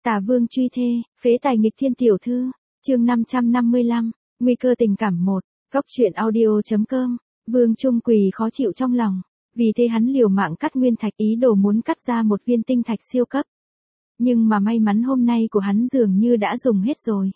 Tả Vương truy thê, phế tài nghịch thiên tiểu thư, chương 555, nguy cơ tình cảm 1, góc truyện audio.com, Vương Trung Quỳ khó chịu trong lòng, vì thế hắn liều mạng cắt nguyên thạch ý đồ muốn cắt ra một viên tinh thạch siêu cấp. Nhưng mà may mắn hôm nay của hắn dường như đã dùng hết rồi.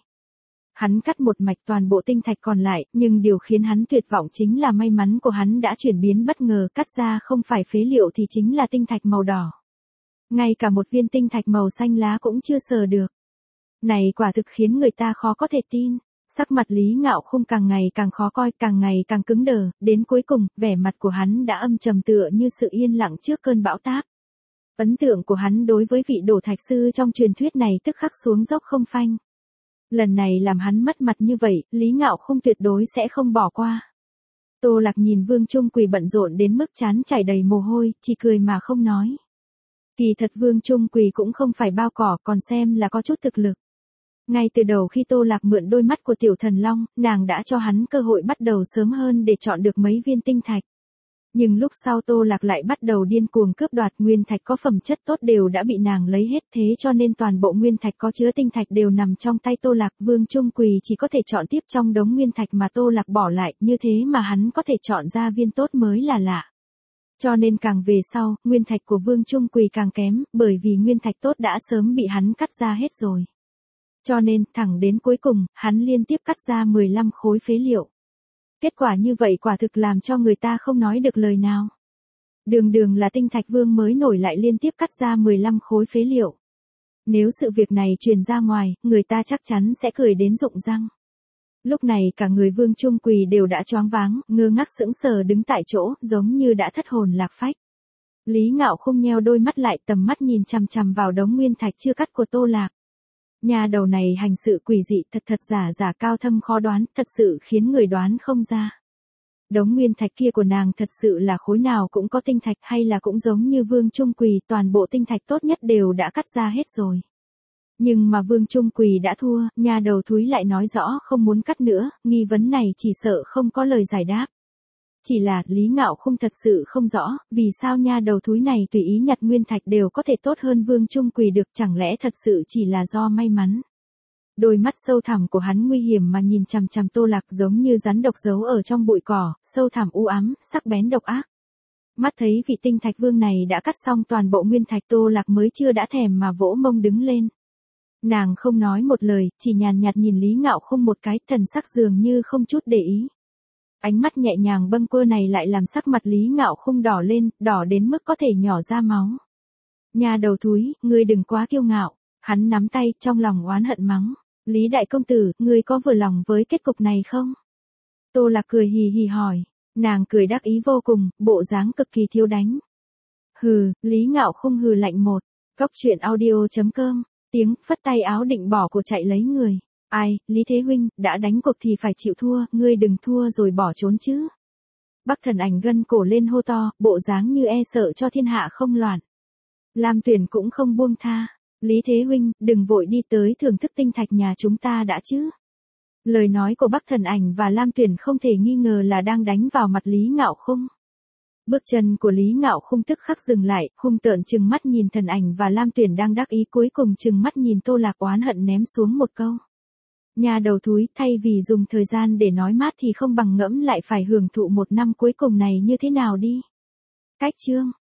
Hắn cắt một mạch toàn bộ tinh thạch còn lại, nhưng điều khiến hắn tuyệt vọng chính là may mắn của hắn đã chuyển biến bất ngờ, cắt ra không phải phế liệu thì chính là tinh thạch màu đỏ. Ngay cả một viên tinh thạch màu xanh lá cũng chưa sờ được. Này quả thực khiến người ta khó có thể tin. Sắc mặt Lý Ngạo Khung càng ngày càng khó coi, càng ngày càng cứng đờ, đến cuối cùng, vẻ mặt của hắn đã âm trầm tựa như sự yên lặng trước cơn bão táp. Ấn tượng của hắn đối với vị đổ thạch sư trong truyền thuyết này tức khắc xuống dốc không phanh. Lần này làm hắn mất mặt như vậy, Lý Ngạo Khung tuyệt đối sẽ không bỏ qua. Tô Lạc nhìn Vương Trung Quỳ bận rộn đến mức trán chảy đầy mồ hôi, chỉ cười mà không nói. Kỳ thật Vương Trung Quỳ cũng không phải bao cỏ, còn xem là có chút thực lực. Ngay từ đầu khi Tô Lạc mượn đôi mắt của Tiểu Thần Long, nàng đã cho hắn cơ hội bắt đầu sớm hơn để chọn được mấy viên tinh thạch. Nhưng lúc sau Tô Lạc lại bắt đầu điên cuồng cướp đoạt, nguyên thạch có phẩm chất tốt đều đã bị nàng lấy hết, thế cho nên toàn bộ nguyên thạch có chứa tinh thạch đều nằm trong tay Tô Lạc. Vương Trung Quỳ chỉ có thể chọn tiếp trong đống nguyên thạch mà Tô Lạc bỏ lại, như thế mà hắn có thể chọn ra viên tốt mới là lạ. Cho nên càng về sau, nguyên thạch của Vương Trung Quỳ càng kém, bởi vì nguyên thạch tốt đã sớm bị hắn cắt ra hết rồi. Cho nên, thẳng đến cuối cùng, hắn liên tiếp cắt ra 15 khối phế liệu. Kết quả như vậy quả thực làm cho người ta không nói được lời nào. Đường là tinh thạch vương mới nổi lại liên tiếp cắt ra 15 khối phế liệu. Nếu sự việc này truyền ra ngoài, người ta chắc chắn sẽ cười đến rụng răng. Lúc này cả người Vương Trung Quỳ đều đã choáng váng, ngơ ngác sững sờ đứng tại chỗ, giống như đã thất hồn lạc phách. Lý Ngạo Khung nheo đôi mắt lại, tầm mắt nhìn chằm chằm vào đống nguyên thạch chưa cắt của Tô Lạc. Nhà đầu này hành sự quỷ dị, thật giả cao thâm khó đoán, thật sự khiến người đoán không ra. Đống nguyên thạch kia của nàng thật sự là khối nào cũng có tinh thạch, hay là cũng giống như Vương Trung Quỳ, toàn bộ tinh thạch tốt nhất đều đã cắt ra hết rồi. Nhưng mà Vương Trung Quỳ đã thua, nhà đầu thúi lại nói rõ không muốn cắt nữa, nghi vấn này chỉ sợ không có lời giải đáp. Chỉ là Lý Ngạo Khung thật sự không rõ, vì sao nha đầu thúi này tùy ý nhặt nguyên thạch đều có thể tốt hơn Vương Trung Quỳ được, chẳng lẽ thật sự chỉ là do may mắn. Đôi mắt sâu thẳm của hắn nguy hiểm mà nhìn chằm chằm Tô Lạc, giống như rắn độc giấu ở trong bụi cỏ, sâu thẳm u ám, sắc bén độc ác. Mắt thấy vị tinh thạch vương này đã cắt xong toàn bộ nguyên thạch, Tô Lạc mới chưa đã thèm mà vỗ mông đứng lên. Nàng không nói một lời, chỉ nhàn nhạt nhìn Lý Ngạo Khung một cái, thần sắc dường như không chút để ý. Ánh mắt nhẹ nhàng bâng quơ này lại làm sắc mặt Lý Ngạo Khung đỏ lên, đỏ đến mức có thể nhỏ ra máu. Nhà đầu thúi, ngươi đừng quá kiêu ngạo. Hắn nắm tay, trong lòng oán hận mắng. Lý đại công tử, ngươi có vừa lòng với kết cục này không? Tô Lạc cười hì hì hỏi. Nàng cười đắc ý vô cùng, bộ dáng cực kỳ thiếu đánh. Hừ, Lý Ngạo Khung hừ lạnh một. Góc truyện audio.com, tiếng phất tay áo định bỏ của chạy lấy người. Ai, Lý Thế Huynh, đã đánh cuộc thì phải chịu thua, ngươi đừng thua rồi bỏ trốn chứ. Bắc Thần Ảnh gân cổ lên hô to, bộ dáng như e sợ cho thiên hạ không loạn. Lam Tuyển cũng không buông tha. Lý Thế Huynh, đừng vội đi tới thưởng thức tinh thạch nhà chúng ta đã chứ. Lời nói của Bắc Thần Ảnh và Lam Tuyển không thể nghi ngờ là đang đánh vào mặt Lý Ngạo Khung. Bước chân của Lý Ngạo Khung tức khắc dừng lại, hung tợn trừng mắt nhìn Thần Ảnh và Lam Tuyển đang đắc ý, cuối cùng trừng mắt nhìn Tô Lạc oán hận ném xuống một câu. Nhà đầu thúi, thay vì dùng thời gian để nói mát thì không bằng ngẫm lại phải hưởng thụ một năm cuối cùng này như thế nào đi. Cách chương.